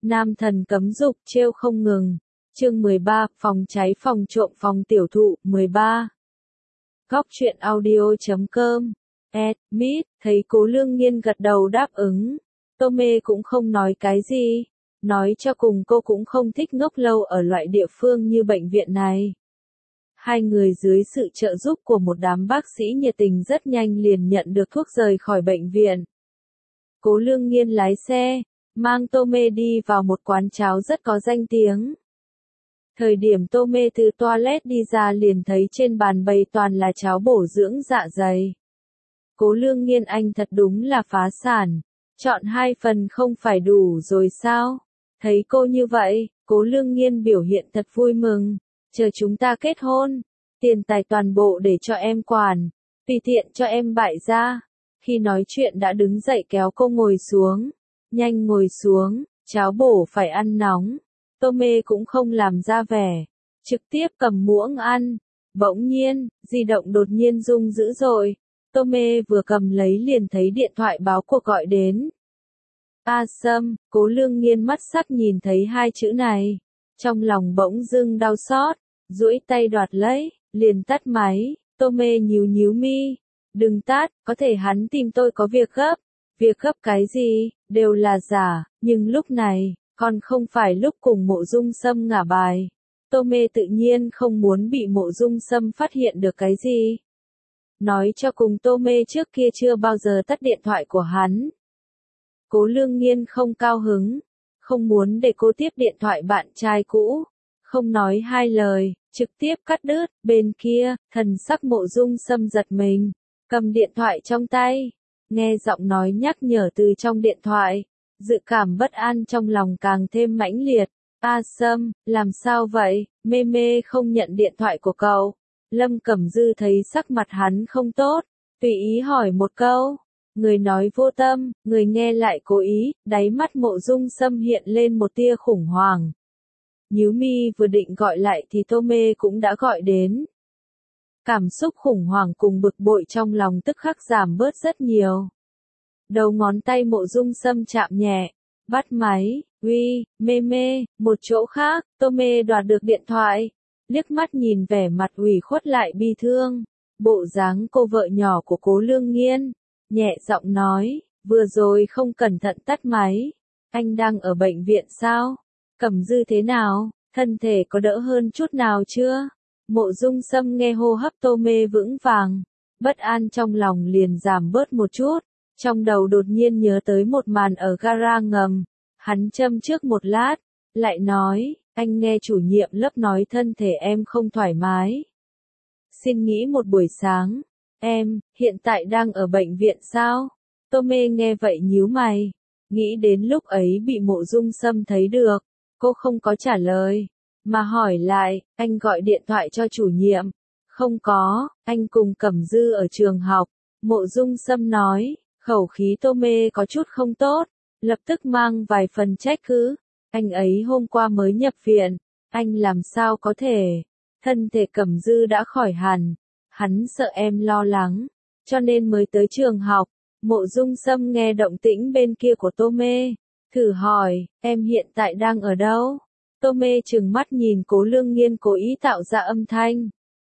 Nam thần cấm dục trêu không ngừng. Chương 13, phòng cháy phòng trộm phòng tiểu thụ, 13. Góc truyện audio.com. Admit, thấy Cố Lương Nhiên gật đầu đáp ứng. Tô Mê cũng không nói cái gì. Nói cho cùng cô cũng không thích ngốc lâu ở loại địa phương như bệnh viện này. Hai người dưới sự trợ giúp của một đám bác sĩ nhiệt tình rất nhanh liền nhận được thuốc rời khỏi bệnh viện. Cố Lương Nhiên lái xe, mang Tô Mê đi vào một quán cháo rất có danh tiếng. Thời điểm Tô Mê từ toilet đi ra liền thấy trên bàn bày toàn là cháo bổ dưỡng dạ dày. Cố Lương Nhiên anh thật đúng là phá sản, chọn 2 phần không phải đủ rồi sao? Thấy cô như vậy, Cố Lương Nhiên biểu hiện thật vui mừng, chờ chúng ta kết hôn, tiền tài toàn bộ để cho em quản, tùy tiện cho em bại ra. Khi nói chuyện đã đứng dậy kéo cô ngồi xuống, nhanh ngồi xuống, cháo bổ phải ăn nóng. Tô Mê cũng không làm ra vẻ, trực tiếp cầm muỗng ăn. Bỗng nhiên, di động đột nhiên rung dữ dội. Tô Mê vừa cầm lấy liền thấy điện thoại báo cuộc gọi đến. A Sâm, Cố Lương Nhiên mắt sắc nhìn thấy 2 chữ này. Trong lòng bỗng dưng đau xót, duỗi tay đoạt lấy, liền tắt máy. Tô Mê nhíu nhíu mi. Đừng tắt, có thể hắn tìm tôi có việc gấp. Việc gấp cái gì, đều là giả, nhưng lúc này, còn không phải lúc cùng Mộ Dung Sâm ngả bài. Tô Mê tự nhiên không muốn bị Mộ Dung Sâm phát hiện được cái gì. Nói cho cùng Tô Mê trước kia chưa bao giờ tắt điện thoại của hắn. Cố Lương Nhiên không cao hứng, không muốn để cô tiếp điện thoại bạn trai cũ. Không nói 2 lời, trực tiếp cắt đứt. Bên kia, thần sắc Mộ Dung Sâm giật mình, cầm điện thoại trong tay. Nghe giọng nói nhắc nhở từ trong điện thoại, dự cảm bất an trong lòng càng thêm mãnh liệt. A Sâm, làm sao vậy? Mê Mê không nhận điện thoại của cậu. Lâm Cẩm Dư thấy sắc mặt hắn không tốt, tùy ý hỏi một câu. Người nói vô tâm, người nghe lại cố ý, đáy mắt Mộ Dung Sâm hiện lên một tia khủng hoảng. Nhíu mi vừa định gọi lại thì Tô Mê cũng đã gọi đến. Cảm xúc khủng hoảng cùng bực bội trong lòng tức khắc giảm bớt rất nhiều. Đầu ngón tay Mộ Dung Sâm chạm nhẹ, bắt máy. Uy, Mê Mê, một chỗ khác. Tô Mê đoạt được điện thoại, liếc mắt nhìn vẻ mặt ủy khuất lại bi thương, bộ dáng cô vợ nhỏ của Cố Lương Nhiên, nhẹ giọng nói, vừa rồi không cẩn thận tắt máy. Anh đang ở bệnh viện sao? Cẩm Dư thế nào? Thân thể có đỡ hơn chút nào chưa? Mộ Dung Sâm nghe hô hấp Tô Mê vững vàng, bất an trong lòng liền giảm bớt một chút. Trong đầu đột nhiên nhớ tới một màn ở gara ngầm. Hắn châm trước một lát, lại nói, anh nghe chủ nhiệm lớp nói thân thể em không thoải mái. Xin nghỉ một buổi sáng. Em, hiện tại đang ở bệnh viện sao? Tô Mê nghe vậy nhíu mày. Nghĩ đến lúc ấy bị Mộ Dung Sâm thấy được. Cô không có trả lời. Mà hỏi lại, anh gọi điện thoại cho chủ nhiệm. Không có, anh cùng Cẩm Dư ở trường học. Mộ Dung Sâm nói, khẩu khí Tô Mê có chút không tốt. Lập tức mang vài phần trách cứ. Anh ấy hôm qua mới nhập viện. Anh làm sao có thể? Thân thể Cẩm Dư đã khỏi hẳn. Hắn sợ em lo lắng, cho nên mới tới trường học. Mộ Dung Sâm nghe động tĩnh bên kia của Tô Mê, thử hỏi, em hiện tại đang ở đâu? Tô Mê trừng mắt nhìn Cố Lương Nhiên cố ý tạo ra âm thanh.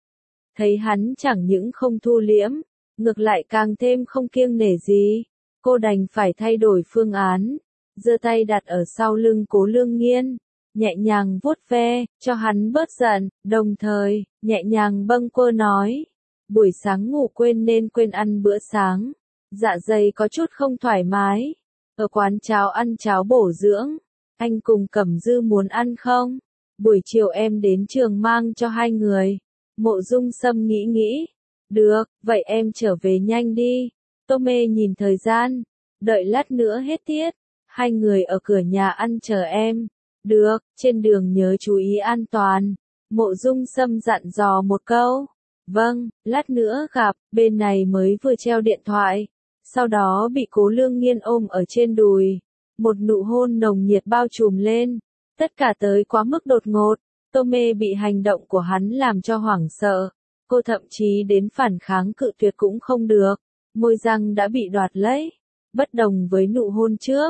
Thấy hắn chẳng những không thu liễm, ngược lại càng thêm không kiêng nể gì. Cô đành phải thay đổi phương án, giơ tay đặt ở sau lưng Cố Lương Nhiên, nhẹ nhàng vuốt ve, cho hắn bớt giận, đồng thời, nhẹ nhàng bâng quơ nói. Buổi sáng ngủ quên nên quên ăn bữa sáng, dạ dày có chút không thoải mái. Ở quán cháo ăn cháo bổ dưỡng, anh cùng Cẩm Dư muốn ăn không? Buổi chiều em đến trường mang cho 2 người. Mộ Dung Sâm nghĩ nghĩ. Được, vậy em trở về nhanh đi. Tô Mê nhìn thời gian, đợi lát nữa hết tiết. 2 người ở cửa nhà ăn chờ em. Được, trên đường nhớ chú ý an toàn. Mộ Dung Sâm dặn dò một câu. Vâng, lát nữa gặp. Bên này mới vừa treo điện thoại. Sau đó bị Cố Lương Nhiên ôm ở trên đùi. Một nụ hôn nồng nhiệt bao trùm lên. Tất cả tới quá mức đột ngột. Tô Mê bị hành động của hắn làm cho hoảng sợ. Cô thậm chí đến phản kháng cự tuyệt cũng không được. Môi răng đã bị đoạt lấy. Bất đồng với nụ hôn trước,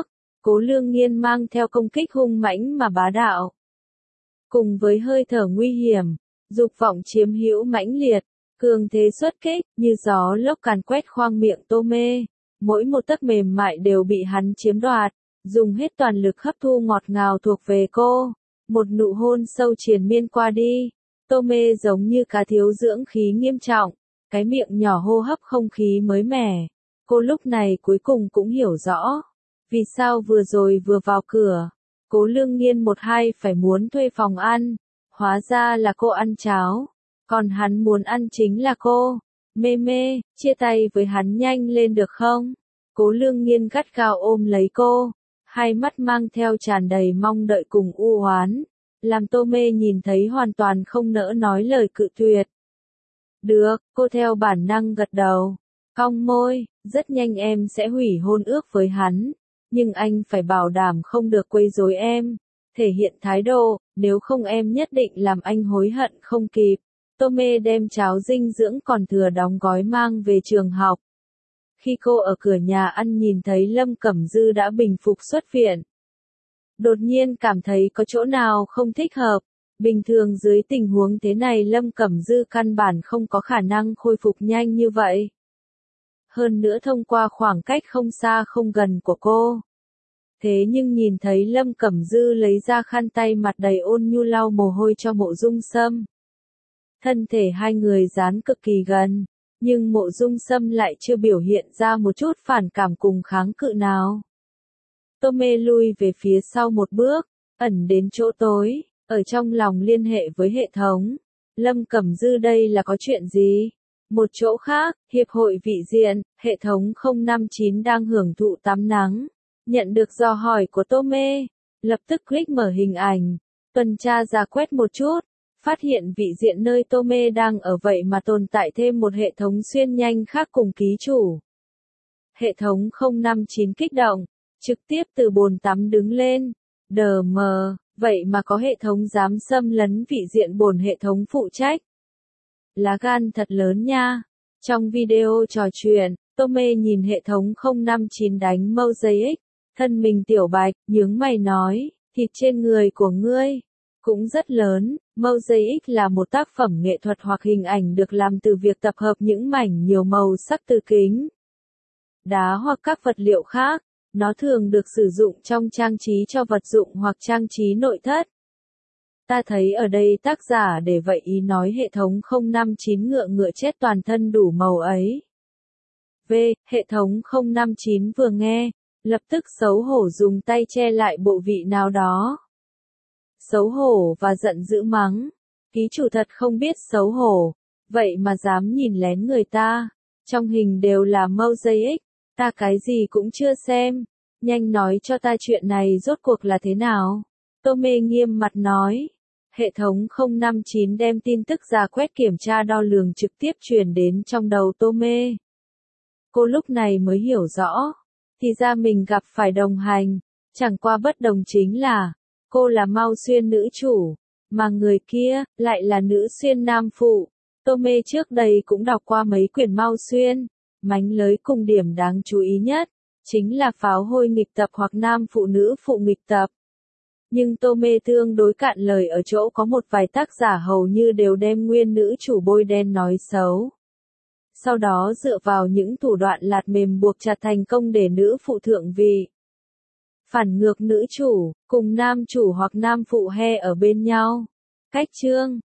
Cố Lương Nghiên mang theo công kích hung mãnh mà bá đạo. Cùng với hơi thở nguy hiểm, dục vọng chiếm hữu mãnh liệt, cường thế xuất kích, như gió lốc càn quét khoang miệng Tô Mê. Mỗi một tấc mềm mại đều bị hắn chiếm đoạt, dùng hết toàn lực hấp thu ngọt ngào thuộc về cô. Một nụ hôn sâu triền miên qua đi, Tô Mê giống như cá thiếu dưỡng khí nghiêm trọng, cái miệng nhỏ hô hấp không khí mới mẻ. Cô lúc này cuối cùng cũng hiểu rõ, vì sao vừa rồi vừa vào cửa, Cố Lương Nghiên một hai phải muốn thuê phòng ăn, hóa ra là cô ăn cháo, còn hắn muốn ăn chính là cô. Mê Mê, chia tay với hắn nhanh lên được không? Cố Lương Nghiên gắt gao ôm lấy cô, hai mắt mang theo tràn đầy mong đợi cùng u oán, làm Tô Mê nhìn thấy hoàn toàn không nỡ nói lời cự tuyệt. Được, cô theo bản năng gật đầu, cong môi, rất nhanh em sẽ hủy hôn ước với hắn, nhưng anh phải bảo đảm không được quấy rối em, thể hiện thái độ, nếu không em nhất định làm anh hối hận không kịp. Tô Mê đem cháo dinh dưỡng còn thừa đóng gói mang về trường học. Khi cô ở cửa nhà ăn nhìn thấy Lâm Cẩm Dư đã bình phục xuất viện, đột nhiên cảm thấy có chỗ nào không thích hợp. Bình thường dưới tình huống thế này Lâm Cẩm Dư căn bản không có khả năng khôi phục nhanh như vậy. Hơn nữa thông qua khoảng cách không xa không gần của cô. Thế nhưng nhìn thấy Lâm Cẩm Dư lấy ra khăn tay mặt đầy ôn nhu lau mồ hôi cho Mộ Dung Sâm. Thân thể hai người dán cực kỳ gần, nhưng Mộ Dung Sâm lại chưa biểu hiện ra một chút phản cảm cùng kháng cự nào. Tô Mê lui về phía sau một bước, ẩn đến chỗ tối, ở trong lòng liên hệ với hệ thống. Lâm Cẩm Dư đây là có chuyện gì? Một chỗ khác, Hiệp hội Vị Diện, hệ thống 059 đang hưởng thụ tắm nắng. Nhận được dò hỏi của Tô Mê, lập tức click mở hình ảnh, tuần tra ra quét một chút, phát hiện vị diện nơi Tô Mê đang ở vậy mà tồn tại thêm một hệ thống xuyên nhanh khác cùng ký chủ. Hệ thống 059 kích động, trực tiếp từ bồn tắm đứng lên, đờ mờ, vậy mà có hệ thống dám xâm lấn vị diện bồn hệ thống phụ trách. Lá gan thật lớn nha. Trong video trò chuyện, Tô Mê nhìn hệ thống 059 đánh Mosaic, thân mình tiểu bạch, nhướng mày nói, thịt trên người của ngươi cũng rất lớn. Mosaic là một tác phẩm nghệ thuật hoặc hình ảnh được làm từ việc tập hợp những mảnh nhiều màu sắc từ kính, đá hoặc các vật liệu khác. Nó thường được sử dụng trong trang trí cho vật dụng hoặc trang trí nội thất. Ta thấy ở đây tác giả để vậy ý nói hệ thống 059 ngựa chết toàn thân đủ màu ấy. Hệ thống 059 vừa nghe, lập tức xấu hổ dùng tay che lại bộ vị nào đó. Xấu hổ và giận dữ mắng, ký chủ thật không biết xấu hổ, vậy mà dám nhìn lén người ta. Trong hình đều là Mosaic, ta cái gì cũng chưa xem, nhanh nói cho ta chuyện này rốt cuộc là thế nào. Tô Mê nghiêm mặt nói. Hệ thống 059 đem tin tức ra quét kiểm tra đo lường trực tiếp truyền đến trong đầu Tô Mê. Cô lúc này mới hiểu rõ, thì ra mình gặp phải đồng hành, chẳng qua bất đồng chính là, cô là Mao Xuyên nữ chủ, mà người kia, lại là nữ xuyên nam phụ. Tô Mê trước đây cũng đọc qua mấy quyển Mao Xuyên, mánh lới cùng điểm đáng chú ý nhất, chính là pháo hôi nghịch tập hoặc nam phụ nữ phụ nghịch tập. Nhưng Tô Mê tương đối cạn lời ở chỗ có một vài tác giả hầu như đều đem nguyên nữ chủ bôi đen nói xấu. Sau đó dựa vào những thủ đoạn lạt mềm buộc chặt thành công để nữ phụ thượng vị. Phản ngược nữ chủ, cùng nam chủ hoặc nam phụ he ở bên nhau. Cách chương